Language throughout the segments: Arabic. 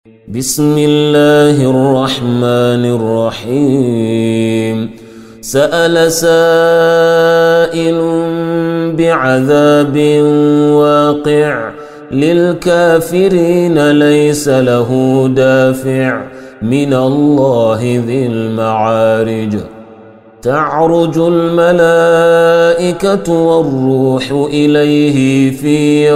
بسم الله الرحمن الرحيم سأل سائل بعذاب واقع للكافرين ليس له دافع من الله ذي المعارج تعرج الملائكة والروح إليه في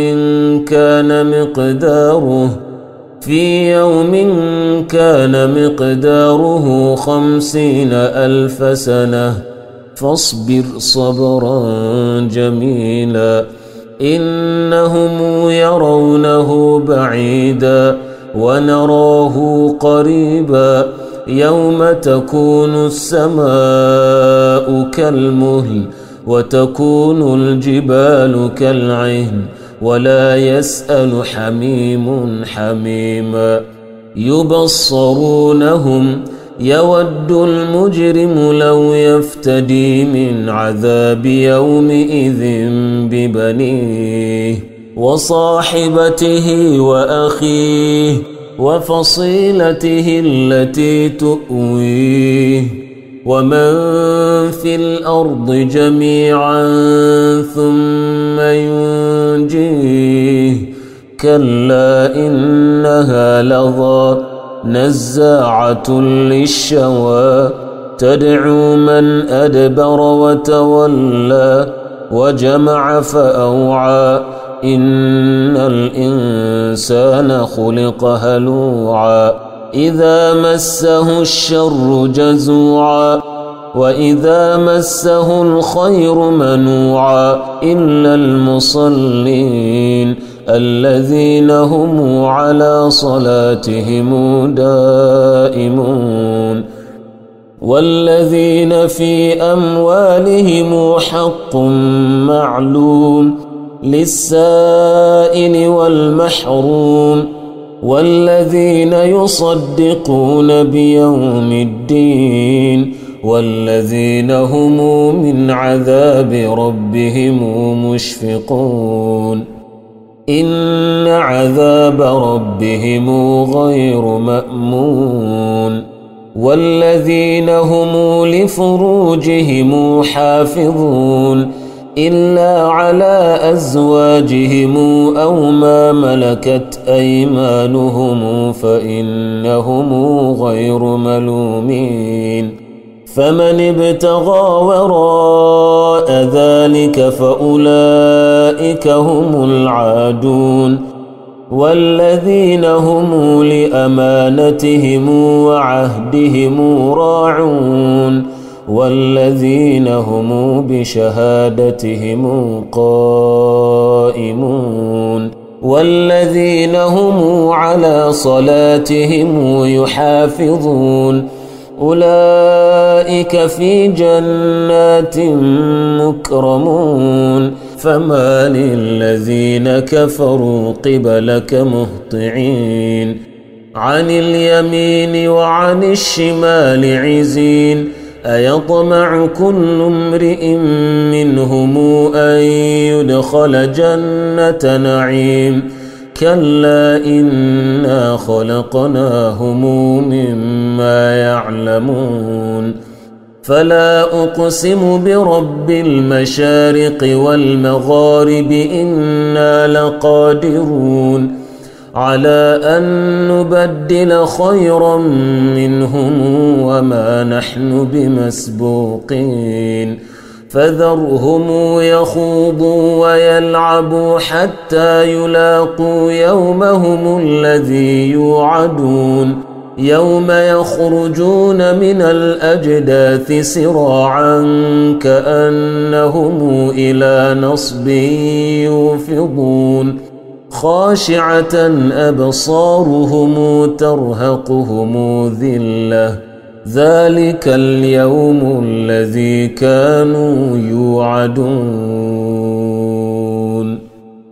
يوم كان مقداره 50,000 سنة فاصبر صبرا جميلا إنهم يرونه بعيدا ونراه قريبا يوم تكون السماء كالمهل وتكون الجبال كالعهن ولا يسأل حميم حميما يبصرونهم يود المجرم لو يفتدي من عذاب يومئذ ببنيه وصاحبته وأخيه وفصيلته التي تؤويه ومن في الأرض جميعا ثم ينجيه كلا إنها لظى نزاعة للشوى تدعو من أدبر وتولى وجمع فأوعى إن الإنسان خلق هلوعا إذا مسه الشر جزوعا وإذا مسه الخير منوعا إلا المصلين الذين هم على صلاتهم دائمون والذين في أموالهم حق معلوم للسائل والمحروم والذين يصدقون بيوم الدين والذين هم من عذاب ربهم مشفقون إن عذاب ربهم غير مأمون والذين هم لفروجهم حافظون إلا على أزواجهم أو ما ملكت أيمانهم فإنهم غير ملومين فمن ابتغى وراء ذلك فأولئك هم العادون والذين هم لأمانتهم وعهدهم راعون والذين هم بشهادتهم قائمون والذين هم على صلاتهم يحافظون أولئك في جنات مكرمون فما للذين كفروا قبلك مهطعين عن اليمين وعن الشمال عزين أيطمع كل امرئ منهم أن يدخل جنة نعيم كلا إنا خلقناهم مما يعلمون فلا أقسم برب المشارق والمغارب إنا لقادرون على أن نبدل خيرا منهم وما نحن بمسبوقين فذرهم يخوضوا ويلعبوا حتى يلاقوا يومهم الذي يوعدون يوم يخرجون من الأجداث سراعا كأنهم إلى نصب يوفضون خاشعة أبصارهم ترهقهم ذلة ذلك اليوم الذي كانوا يوعدون